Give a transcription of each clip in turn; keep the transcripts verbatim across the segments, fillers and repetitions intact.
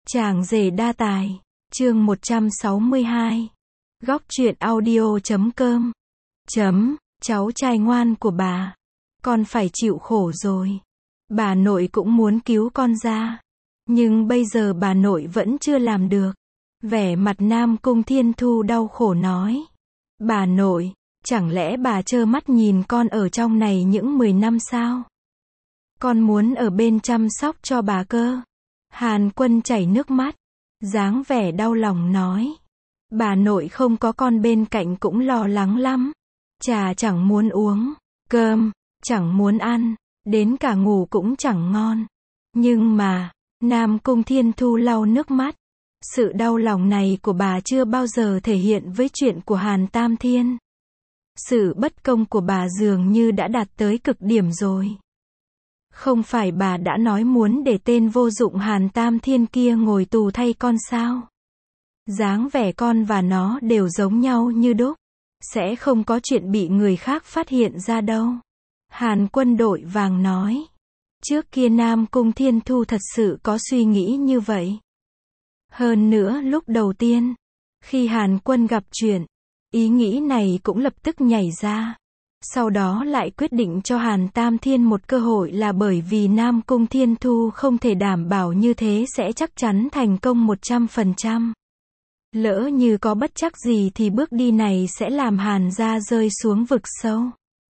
Chàng rể đa tài, chương một trăm sáu mươi hai. Góc truyện audio chấm com. Chấm, cháu trai ngoan của bà. Con phải chịu khổ rồi. Bà nội cũng muốn cứu con ra. Nhưng bây giờ bà nội vẫn chưa làm được. Vẻ mặt Nam Cung Thiên Thu đau khổ nói. Bà nội, chẳng lẽ bà trơ mắt nhìn con ở trong này những mười năm sao? Con muốn ở bên chăm sóc cho bà cơ. Hàn Quân chảy nước mắt, dáng vẻ đau lòng nói. Bà nội không có con bên cạnh cũng lo lắng lắm. Trà chẳng muốn uống, cơm, chẳng muốn ăn, đến cả ngủ cũng chẳng ngon. Nhưng mà, Nam Cung Thiên Thu lau nước mắt. Sự đau lòng này của bà chưa bao giờ thể hiện với chuyện của Hàn Tam Thiên. Sự bất công của bà dường như đã đạt tới cực điểm rồi. Không phải bà đã nói muốn để tên vô dụng Hàn Tam Thiên kia ngồi tù thay con sao? Dáng vẻ con và nó đều giống nhau như đúc. Sẽ không có chuyện bị người khác phát hiện ra đâu. Hàn Quân đội vàng nói. Trước kia Nam Cung Thiên Thu thật sự có suy nghĩ như vậy. Hơn nữa lúc đầu tiên, khi Hàn Quân gặp chuyện, ý nghĩ này cũng lập tức nhảy ra. Sau đó lại quyết định cho Hàn Tam Thiên một cơ hội là bởi vì Nam Cung Thiên Thu không thể đảm bảo như thế sẽ chắc chắn thành công một trăm phần trăm. Lỡ như có bất trắc gì thì bước đi này sẽ làm Hàn gia rơi xuống vực sâu.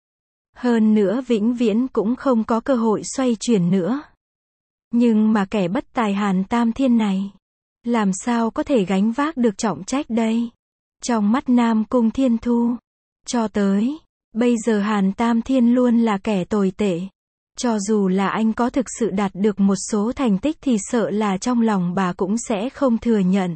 Hơn nữa vĩnh viễn cũng không có cơ hội xoay chuyển nữa. Nhưng mà kẻ bất tài Hàn Tam Thiên này, làm sao có thể gánh vác được trọng trách đây? Trong mắt Nam Cung Thiên Thu, cho tới bây giờ Hàn Tam Thiên luôn là kẻ tồi tệ. Cho dù là anh có thực sự đạt được một số thành tích thì sợ là trong lòng bà cũng sẽ không thừa nhận.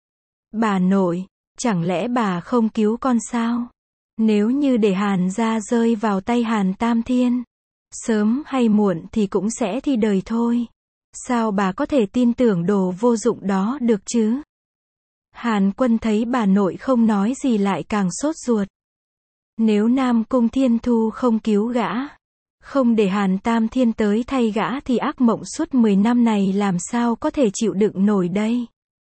Bà nội, chẳng lẽ bà không cứu con sao? Nếu như để Hàn gia rơi vào tay Hàn Tam Thiên, sớm hay muộn thì cũng sẽ thi đời thôi. Sao bà có thể tin tưởng đồ vô dụng đó được chứ? Hàn Quân thấy bà nội không nói gì lại càng sốt ruột. Nếu Nam Cung Thiên Thu không cứu gã, không để Hàn Tam Thiên tới thay gã thì ác mộng suốt mười năm này làm sao có thể chịu đựng nổi đây?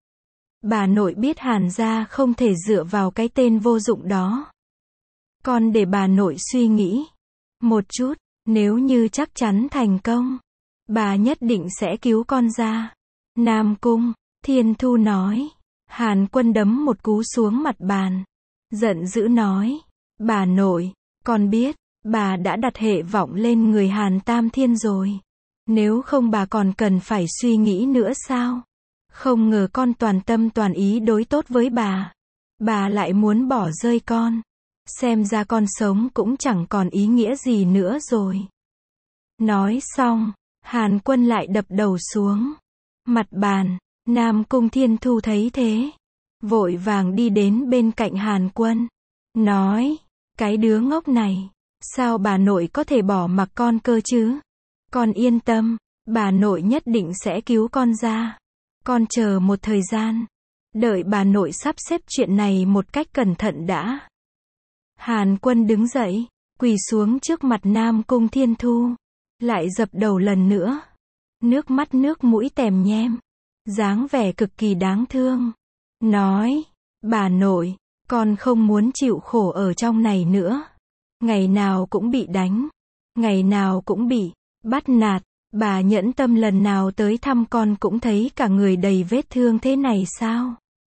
Bà nội biết Hàn gia không thể dựa vào cái tên vô dụng đó. Con để bà nội suy nghĩ một chút, nếu như chắc chắn thành công, bà nhất định sẽ cứu con ra. Nam Cung Thiên Thu nói. Hàn Quân đấm một cú xuống mặt bàn, giận dữ nói. Bà nội, con biết, bà đã đặt hệ vọng lên người Hàn Tam Thiên rồi. Nếu không bà còn cần phải suy nghĩ nữa sao? Không ngờ con toàn tâm toàn ý đối tốt với bà. Bà lại muốn bỏ rơi con. Xem ra con sống cũng chẳng còn ý nghĩa gì nữa rồi. Nói xong, Hàn Quân lại đập đầu xuống mặt bàn. Nam Cung Thiên Thu thấy thế, vội vàng đi đến bên cạnh Hàn Quân, nói, cái đứa ngốc này, sao bà nội có thể bỏ mặc con cơ chứ? Con yên tâm, bà nội nhất định sẽ cứu con ra. Con chờ một thời gian, đợi bà nội sắp xếp chuyện này một cách cẩn thận đã. Hàn Quân đứng dậy, quỳ xuống trước mặt Nam Cung Thiên Thu, lại dập đầu lần nữa, nước mắt nước mũi tèm nhem, dáng vẻ cực kỳ đáng thương, nói, bà nội, con không muốn chịu khổ ở trong này nữa. Ngày nào cũng bị đánh, ngày nào cũng bị bắt nạt, bà nhẫn tâm lần nào tới thăm con cũng thấy cả người đầy vết thương thế này sao?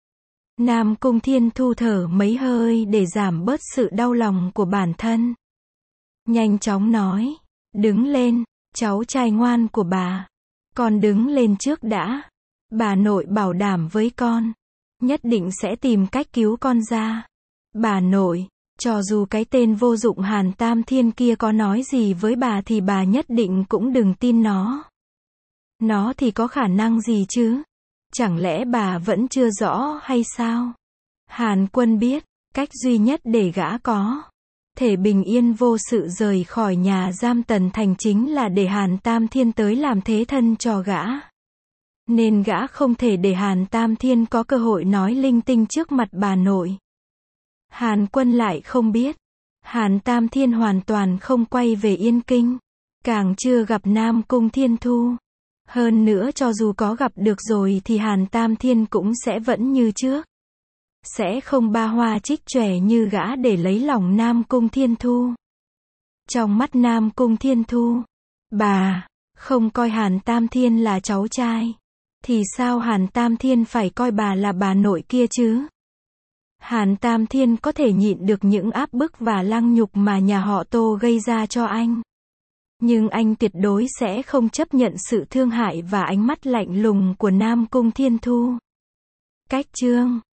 Nam Cung Thiên Thu thở mấy hơi để giảm bớt sự đau lòng của bản thân. Nhanh chóng nói, đứng lên, cháu trai ngoan của bà. Con đứng lên trước đã. Bà nội bảo đảm với con, nhất định sẽ tìm cách cứu con ra. Bà nội, cho dù cái tên vô dụng Hàn Tam Thiên kia có nói gì với bà thì bà nhất định cũng đừng tin nó. Nó thì có khả năng gì chứ? Chẳng lẽ bà vẫn chưa rõ hay sao? Hàn Quân biết, cách duy nhất để gã có thể bình yên vô sự rời khỏi nhà giam Tần Thành chính là để Hàn Tam Thiên tới làm thế thân cho gã. Nên gã không thể để Hàn Tam Thiên có cơ hội nói linh tinh trước mặt bà nội. Hàn Quân lại không biết, Hàn Tam Thiên hoàn toàn không quay về Yên Kinh, càng chưa gặp Nam Cung Thiên Thu. Hơn nữa cho dù có gặp được rồi thì Hàn Tam Thiên cũng sẽ vẫn như trước. Sẽ không ba hoa trích chòe như gã để lấy lòng Nam Cung Thiên Thu. Trong mắt Nam Cung Thiên Thu, bà không coi Hàn Tam Thiên là cháu trai, thì sao Hàn Tam Thiên phải coi bà là bà nội kia chứ? Hàn Tam Thiên có thể nhịn được những áp bức và lăng nhục mà nhà họ Tô gây ra cho anh. Nhưng anh tuyệt đối sẽ không chấp nhận sự thương hại và ánh mắt lạnh lùng của Nam Cung Thiên Thu. Cách chương